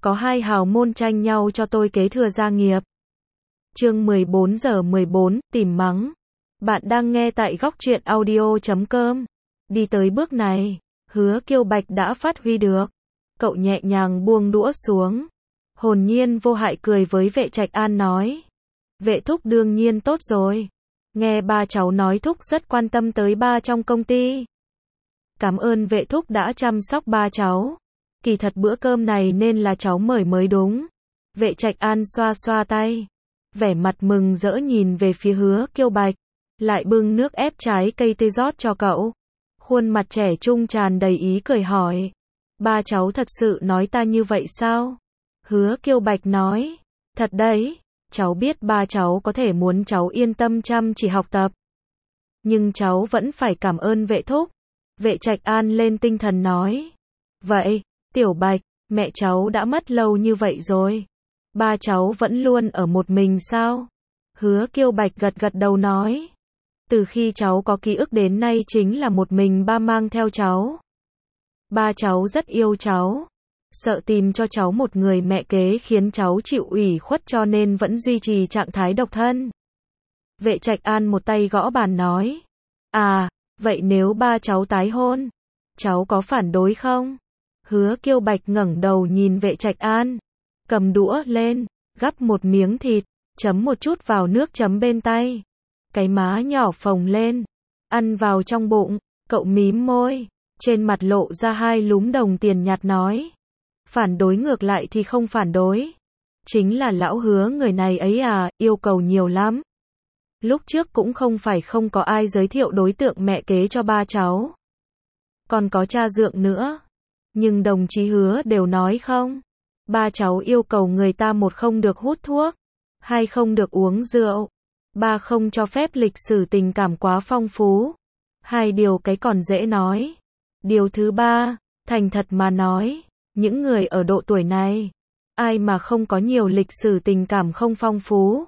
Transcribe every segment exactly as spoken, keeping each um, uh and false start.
có hai hào môn tranh nhau cho tôi kế thừa gia nghiệp. Chương mười bốn giờ mười bốn, tìm mắng. Bạn đang nghe tại góc truyện audio chấm com. Đi tới bước này, Hứa Kiêu Bạch đã phát huy được. Cậu nhẹ nhàng buông đũa xuống. Hồn nhiên vô hại cười với vệ Trạch An nói. Vệ thúc đương nhiên tốt rồi. Nghe ba cháu nói thúc rất quan tâm tới ba trong công ty. Cảm ơn vệ thúc đã chăm sóc ba cháu. Kỳ thật bữa cơm này nên là cháu mời mới đúng. Vệ Trạch An xoa xoa tay. Vẻ mặt mừng rỡ nhìn về phía Hứa Kiêu Bạch. Lại bưng nước ép trái cây tươi rót cho cậu. Khuôn mặt trẻ trung tràn đầy ý cười hỏi. Ba cháu thật sự nói ta như vậy sao? Hứa Kiêu Bạch nói. Thật đấy, cháu biết ba cháu có thể muốn cháu yên tâm chăm chỉ học tập. Nhưng cháu vẫn phải cảm ơn vệ thúc. Vệ Trạch An lên tinh thần nói. Vậy, Tiểu Bạch, mẹ cháu đã mất lâu như vậy rồi. Ba cháu vẫn luôn ở một mình sao? Hứa Kiêu Bạch gật gật đầu nói. Từ khi cháu có ký ức đến nay chính là một mình ba mang theo cháu. Ba cháu rất yêu cháu. Sợ tìm cho cháu một người mẹ kế khiến cháu chịu ủy khuất cho nên vẫn duy trì trạng thái độc thân. Vệ Trạch An một tay gõ bàn nói. À, vậy nếu ba cháu tái hôn, cháu có phản đối không? Hứa Kiêu Bạch ngẩng đầu nhìn vệ Trạch An. Cầm đũa lên, gắp một miếng thịt, chấm một chút vào nước chấm bên tay. Cái má nhỏ phồng lên, ăn vào trong bụng, cậu mím môi, trên mặt lộ ra hai lúm đồng tiền nhạt nói. Phản đối ngược lại thì không phản đối. Chính là lão Hứa người này ấy à, yêu cầu nhiều lắm. Lúc trước cũng không phải không có ai giới thiệu đối tượng mẹ kế cho ba cháu. Còn có cha dượng nữa. Nhưng đồng chí Hứa đều nói không. Ba cháu yêu cầu người ta một không được hút thuốc, hai không được uống rượu, ba không cho phép lịch sử tình cảm quá phong phú. Hai điều cái còn dễ nói. Điều thứ ba, thành thật mà nói, những người ở độ tuổi này, ai mà không có nhiều lịch sử tình cảm không phong phú.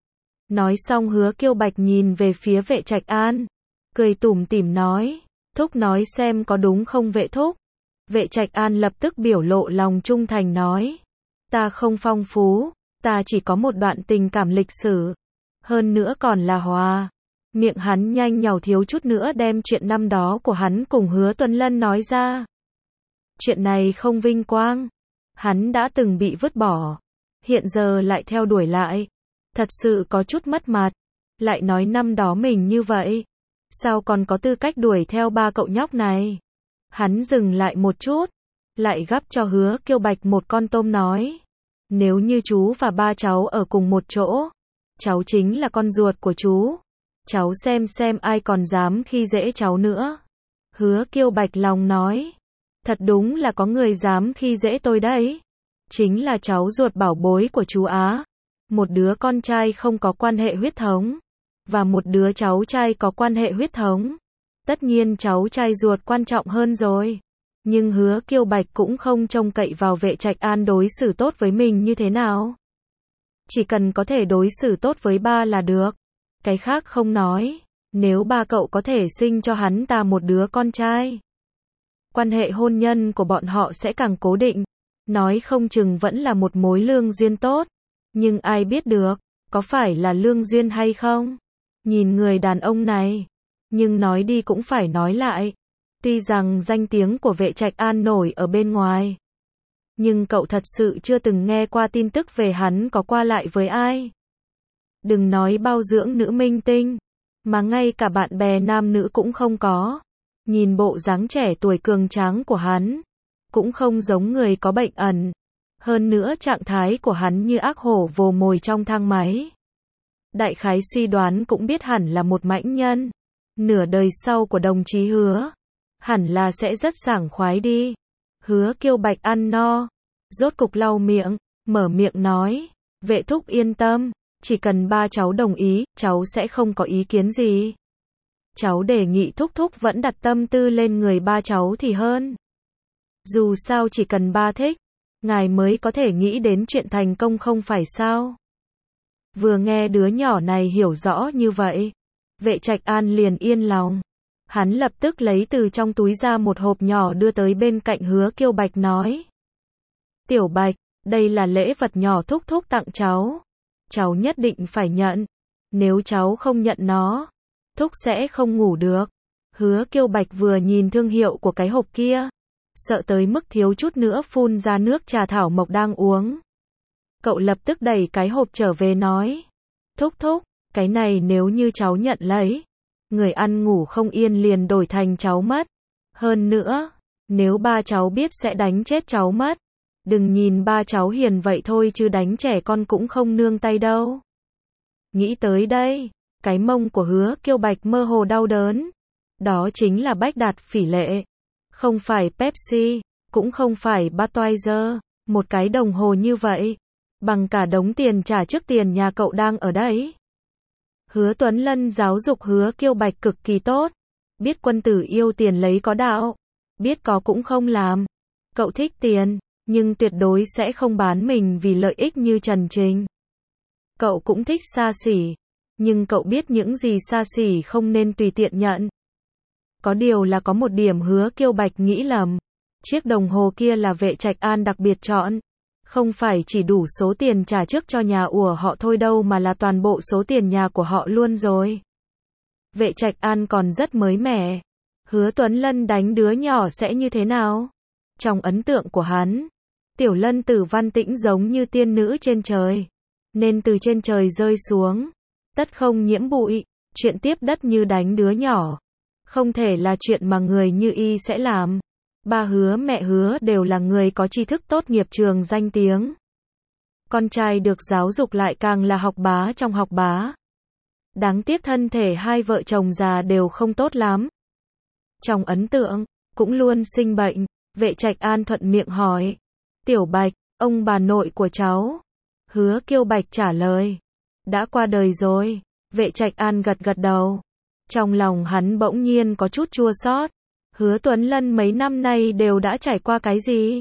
Nói xong Hứa Kiêu Bạch nhìn về phía vệ Trạch An, cười tủm tỉm nói, thúc nói xem có đúng không vệ thúc. Vệ Trạch An lập tức biểu lộ lòng trung thành nói, ta không phong phú, ta chỉ có một đoạn tình cảm lịch sử, hơn nữa còn là hòa. Miệng hắn nhanh nhảu thiếu chút nữa đem chuyện năm đó của hắn cùng Hứa Tuấn Lân nói ra. Chuyện này không vinh quang, hắn đã từng bị vứt bỏ, hiện giờ lại theo đuổi lại, thật sự có chút mất mặt. Lại nói năm đó mình như vậy, sao còn có tư cách đuổi theo ba cậu nhóc này. Hắn dừng lại một chút, lại gắp cho Hứa Kiêu Bạch một con tôm nói. Nếu như chú và ba cháu ở cùng một chỗ, cháu chính là con ruột của chú. Cháu xem xem ai còn dám khi dễ cháu nữa. Hứa Kiêu Bạch lòng nói. Thật đúng là có người dám khi dễ tôi đấy. Chính là cháu ruột bảo bối của chú Á. Một đứa con trai không có quan hệ huyết thống, và một đứa cháu trai có quan hệ huyết thống. Tất nhiên cháu trai ruột quan trọng hơn rồi. Nhưng Hứa Kiêu Bạch cũng không trông cậy vào vệ Trạch An đối xử tốt với mình như thế nào. Chỉ cần có thể đối xử tốt với ba là được. Cái khác không nói. Nếu ba cậu có thể sinh cho hắn ta một đứa con trai, quan hệ hôn nhân của bọn họ sẽ càng cố định. Nói không chừng vẫn là một mối lương duyên tốt. Nhưng ai biết được, có phải là lương duyên hay không? Nhìn người đàn ông này. Nhưng nói đi cũng phải nói lại. Tuy rằng danh tiếng của vệ Trạch An nổi ở bên ngoài, nhưng cậu thật sự chưa từng nghe qua tin tức về hắn có qua lại với ai. Đừng nói bao dưỡng nữ minh tinh, mà ngay cả bạn bè nam nữ cũng không có. Nhìn bộ dáng trẻ tuổi cường tráng của hắn, cũng không giống người có bệnh ẩn. Hơn nữa trạng thái của hắn như ác hổ vồ mồi trong thang máy. Đại khái suy đoán cũng biết hẳn là một mãnh nhân. Nửa đời sau của đồng chí Hứa, hẳn là sẽ rất sảng khoái đi. Hứa Kiêu Bạch ăn no, rốt cục lau miệng, mở miệng nói, vệ thúc yên tâm, chỉ cần ba cháu đồng ý, cháu sẽ không có ý kiến gì. Cháu đề nghị thúc thúc vẫn đặt tâm tư lên người ba cháu thì hơn. Dù sao chỉ cần ba thích, ngài mới có thể nghĩ đến chuyện thành công không phải sao. Vừa nghe đứa nhỏ này hiểu rõ như vậy, vệ Trạch An liền yên lòng. Hắn lập tức lấy từ trong túi ra một hộp nhỏ đưa tới bên cạnh Hứa Kiêu Bạch nói. Tiểu Bạch, Đây là lễ vật nhỏ thúc thúc tặng cháu. Cháu nhất định phải nhận. Nếu cháu không nhận nó, thúc sẽ không ngủ được. Hứa Kiêu Bạch vừa nhìn thương hiệu của cái hộp kia, sợ tới mức thiếu chút nữa phun ra nước trà thảo mộc đang uống. Cậu lập tức đẩy cái hộp trở về nói. Thúc thúc, cái này nếu như cháu nhận lấy, người ăn ngủ không yên liền đổi thành cháu mất. Hơn nữa, nếu ba cháu biết sẽ đánh chết cháu mất. Đừng nhìn ba cháu hiền vậy thôi chứ đánh trẻ con cũng không nương tay đâu. Nghĩ tới đây, cái mông của Hứa Kiêu Bạch mơ hồ đau đớn. Đó chính là Bách Đạt Phỉ Lệ. Không phải Pepsi, cũng không phải Budweiser. Một cái đồng hồ như vậy, bằng cả đống tiền trả trước tiền nhà cậu đang ở đấy. Hứa Tuấn Lân giáo dục Hứa Kiêu Bạch cực kỳ tốt. Biết quân tử yêu tiền lấy có đạo. Biết có cũng không làm. Cậu thích tiền, nhưng tuyệt đối sẽ không bán mình vì lợi ích như Trần Trình. Cậu cũng thích xa xỉ, nhưng cậu biết những gì xa xỉ không nên tùy tiện nhận. Có điều là có một điểm Hứa Kiêu Bạch nghĩ lầm. Chiếc đồng hồ kia là Vệ Trạch An đặc biệt chọn. Không phải chỉ đủ số tiền trả trước cho nhà của họ thôi đâu mà là toàn bộ số tiền nhà của họ luôn rồi. Vệ Trạch An còn rất mới mẻ. Hứa Tuấn Lân đánh đứa nhỏ sẽ như thế nào? Trong ấn tượng của hắn, Tiểu Lân Tử Văn Tĩnh giống như tiên nữ trên trời. Nên từ trên trời rơi xuống, tất không nhiễm bụi. Chuyện tiếp đất như đánh đứa nhỏ, không thể là chuyện mà người như y sẽ làm. Ba Hứa mẹ Hứa đều là người có tri thức tốt nghiệp trường danh tiếng. Con trai được giáo dục lại càng là học bá trong học bá. Đáng tiếc thân thể hai vợ chồng già đều không tốt lắm. Trong ấn tượng, cũng luôn sinh bệnh. Vệ Trạch An thuận miệng hỏi. Tiểu Bạch, ông bà nội của cháu. Hứa Kiêu Bạch trả lời. Đã qua đời rồi. Vệ Trạch An gật gật đầu. Trong lòng hắn bỗng nhiên có chút chua xót. Hứa Tuấn Lân mấy năm nay đều đã trải qua cái gì?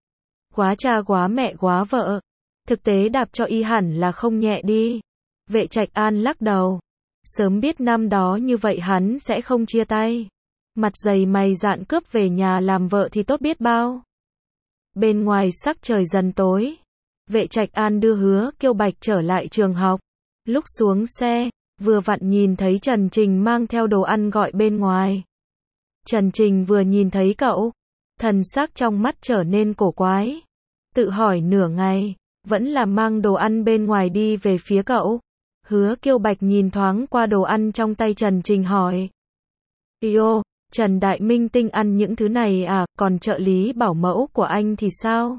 Quá cha quá mẹ quá vợ. Thực tế đạp cho y hẳn là không nhẹ đi. Vệ Trạch An lắc đầu. Sớm biết năm đó như vậy hắn sẽ không chia tay. Mặt dày mày dạn cướp về nhà làm vợ thì tốt biết bao. Bên ngoài sắc trời dần tối. Vệ Trạch An đưa Hứa Kiêu Bạch trở lại trường học. Lúc xuống xe, vừa vặn nhìn thấy Trần Trình mang theo đồ ăn gọi bên ngoài. Trần Trình vừa nhìn thấy cậu, thần sắc trong mắt trở nên cổ quái. Tự hỏi nửa ngày, vẫn là mang đồ ăn bên ngoài đi về phía cậu. Hứa Kiêu Bạch nhìn thoáng qua đồ ăn trong tay Trần Trình hỏi. Yêu, Trần Đại Minh Tinh ăn những thứ này à, còn trợ lý bảo mẫu của anh thì sao?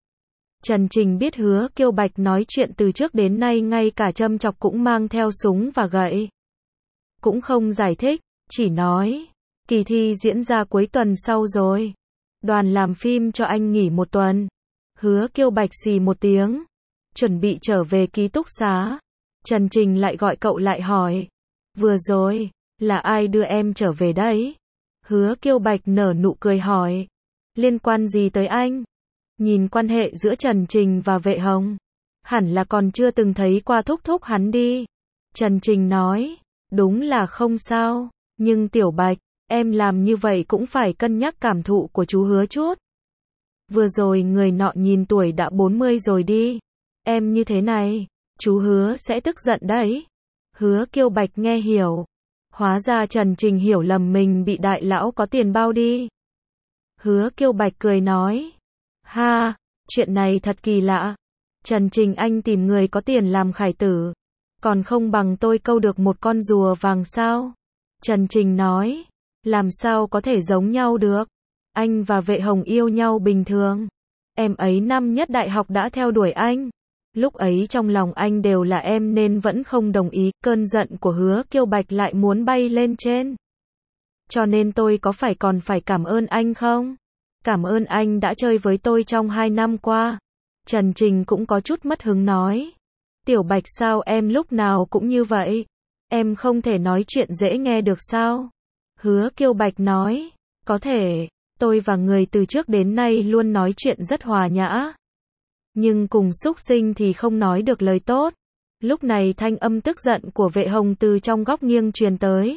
Trần Trình biết Hứa Kiêu Bạch nói chuyện từ trước đến nay ngay cả châm chọc cũng mang theo súng và gậy. Cũng không giải thích, chỉ nói. Kỳ thi diễn ra cuối tuần sau rồi. Đoàn làm phim cho anh nghỉ một tuần. Hứa Kiêu Bạch xì một tiếng. Chuẩn bị trở về ký túc xá. Trần Trình lại gọi cậu lại hỏi. Vừa rồi, là ai đưa em trở về đấy? Hứa Kiêu Bạch nở nụ cười hỏi. Liên quan gì tới anh? Nhìn quan hệ giữa Trần Trình và Vệ Hồng, hẳn là còn chưa từng thấy qua thúc thúc hắn đi. Trần Trình nói. Đúng là không sao. Nhưng Tiểu Bạch, em làm như vậy cũng phải cân nhắc cảm thụ của chú Hứa chút. Vừa rồi người nọ nhìn tuổi đã bốn mươi rồi đi. Em như thế này, chú Hứa sẽ tức giận đấy. Hứa Kiêu Bạch nghe hiểu. Hóa ra Trần Trình hiểu lầm mình bị đại lão có tiền bao đi. Hứa Kiêu Bạch cười nói. Ha, chuyện này thật kỳ lạ. Trần Trình anh tìm người có tiền làm khải tử. Còn không bằng tôi câu được một con rùa vàng sao? Trần Trình nói. Làm sao có thể giống nhau được? Anh và Vệ Hồng yêu nhau bình thường. Em ấy năm nhất đại học đã theo đuổi anh. Lúc ấy trong lòng anh đều là em nên vẫn không đồng ý. Cơn giận của Hứa Kiêu Bạch lại muốn bay lên trên. Cho nên tôi có phải còn phải cảm ơn anh không? Cảm ơn anh đã chơi với tôi trong hai năm qua. Trần Trình cũng có chút mất hứng nói. Tiểu Bạch sao em lúc nào cũng như vậy? Em không thể nói chuyện dễ nghe được sao? Hứa Kiêu Bạch nói. Có thể, tôi và người từ trước đến nay luôn nói chuyện rất hòa nhã. Nhưng cùng xúc sinh thì không nói được lời tốt. Lúc này thanh âm tức giận của Vệ Hồng từ trong góc nghiêng truyền tới.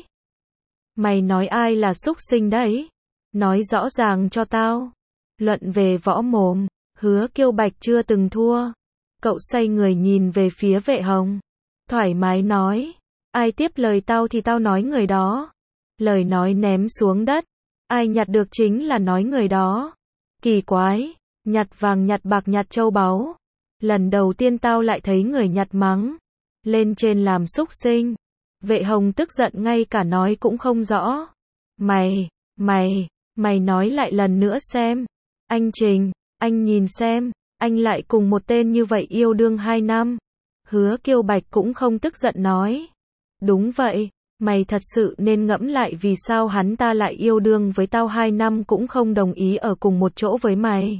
Mày nói ai là xúc sinh đấy? Nói rõ ràng cho tao. Luận về võ mồm, Hứa Kiêu Bạch chưa từng thua. Cậu xoay người nhìn về phía Vệ Hồng. Thoải mái nói. Ai tiếp lời tao thì tao nói người đó. Lời nói ném xuống đất. Ai nhặt được chính là nói người đó. Kỳ quái. Nhặt vàng nhặt bạc nhặt châu báu. Lần đầu tiên tao lại thấy người nhặt mắng. Lên trên làm xúc sinh. Vệ Hồng tức giận ngay cả nói cũng không rõ. Mày, mày, mày nói lại lần nữa xem. Anh Trình, anh nhìn xem, anh lại cùng một tên như vậy yêu đương hai năm. Hứa Kiêu Bạch cũng không tức giận nói. Đúng vậy, mày thật sự nên ngẫm lại vì sao hắn ta lại yêu đương với tao hai năm cũng không đồng ý ở cùng một chỗ với mày.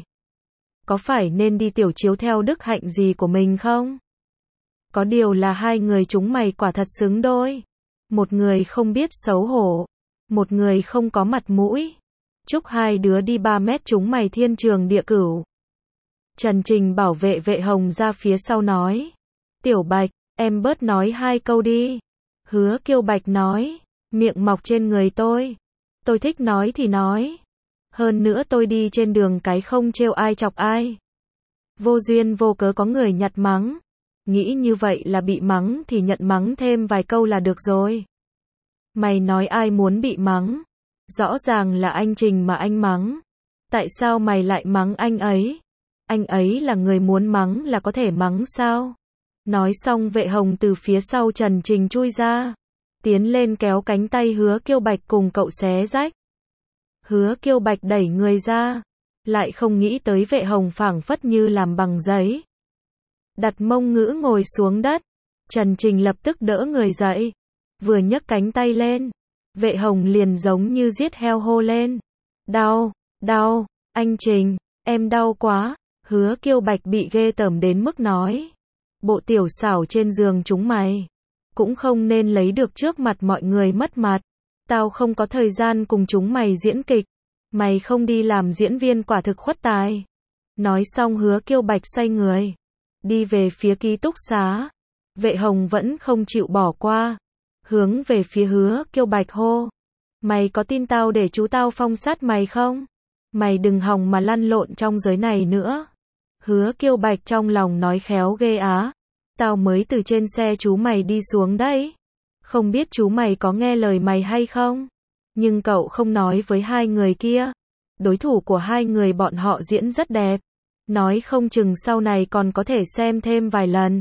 Có phải nên đi tiểu chiếu theo đức hạnh gì của mình không? Có điều là hai người chúng mày quả thật xứng đôi. Một người không biết xấu hổ. Một người không có mặt mũi. Chúc hai đứa đi ba mét chúng mày thiên trường địa cửu. Trần Trình bảo vệ Vệ Hồng ra phía sau nói. Tiểu Bạch, em bớt nói hai câu đi. Hứa Kiêu Bạch nói. Miệng mọc trên người tôi. Tôi thích nói thì nói. Hơn nữa tôi đi trên đường cái không trêu ai chọc ai. Vô duyên vô cớ có người nhặt mắng. Nghĩ như vậy là bị mắng thì nhận mắng thêm vài câu là được rồi. Mày nói ai muốn bị mắng? Rõ ràng là anh Trình mà anh mắng. Tại sao mày lại mắng anh ấy? Anh ấy là người muốn mắng là có thể mắng sao? Nói xong Vệ Hồng từ phía sau Trần Trình chui ra. Tiến lên kéo cánh tay Hứa Kiêu Bạch cùng cậu xé rách. Hứa Kiêu Bạch đẩy người ra. Lại không nghĩ tới Vệ Hồng phảng phất như làm bằng giấy. Đặt mông ngữ ngồi xuống đất. Trần Trình lập tức đỡ người dậy. Vừa nhấc cánh tay lên. Vệ Hồng liền giống như giết heo hô lên. Đau, đau, anh Trình, em đau quá. Hứa Kiêu Bạch bị ghê tởm đến mức nói. Bộ tiểu xảo trên giường chúng mày. Cũng không nên lấy được trước mặt mọi người mất mặt. Tao không có thời gian cùng chúng mày diễn kịch. Mày không đi làm diễn viên quả thực khuất tài. Nói xong Hứa Kiêu Bạch xoay người. Đi về phía ký túc xá. Vệ Hồng vẫn không chịu bỏ qua. Hướng về phía Hứa Kiêu Bạch hô. Mày có tin tao để chú tao phong sát mày không? Mày đừng hòng mà lăn lộn trong giới này nữa. Hứa Kiêu Bạch trong lòng nói khéo ghê á. Tao mới từ trên xe chú mày đi xuống đấy. Không biết chú mày có nghe lời mày hay không? Nhưng cậu không nói với hai người kia. Đối thủ của hai người bọn họ diễn rất đẹp. Nói không chừng sau này còn có thể xem thêm vài lần.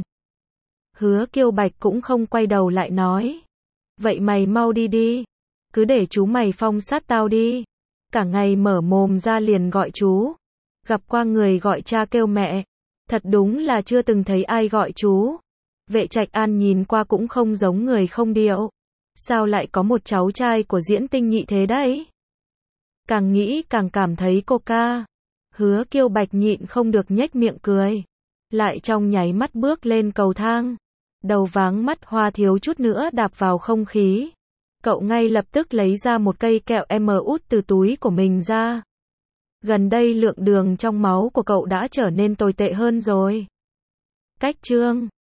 Hứa Kiêu Bạch cũng không quay đầu lại nói. Vậy mày mau đi đi. Cứ để chú mày phong sát tao đi. Cả ngày mở mồm ra liền gọi chú. Gặp qua người gọi cha kêu mẹ. Thật đúng là chưa từng thấy ai gọi chú. Vệ Trạch An nhìn qua cũng không giống người không điệu. Sao lại có một cháu trai của diễn tinh nhị thế đấy? Càng nghĩ càng cảm thấy cô ca. Hứa Kiêu Bạch nhịn không được nhếch miệng cười. Lại trong nháy mắt bước lên cầu thang. Đầu váng mắt hoa thiếu chút nữa đạp vào không khí. Cậu ngay lập tức lấy ra một cây kẹo em út từ túi của mình ra. Gần đây lượng đường trong máu của cậu đã trở nên tồi tệ hơn rồi. Cách chương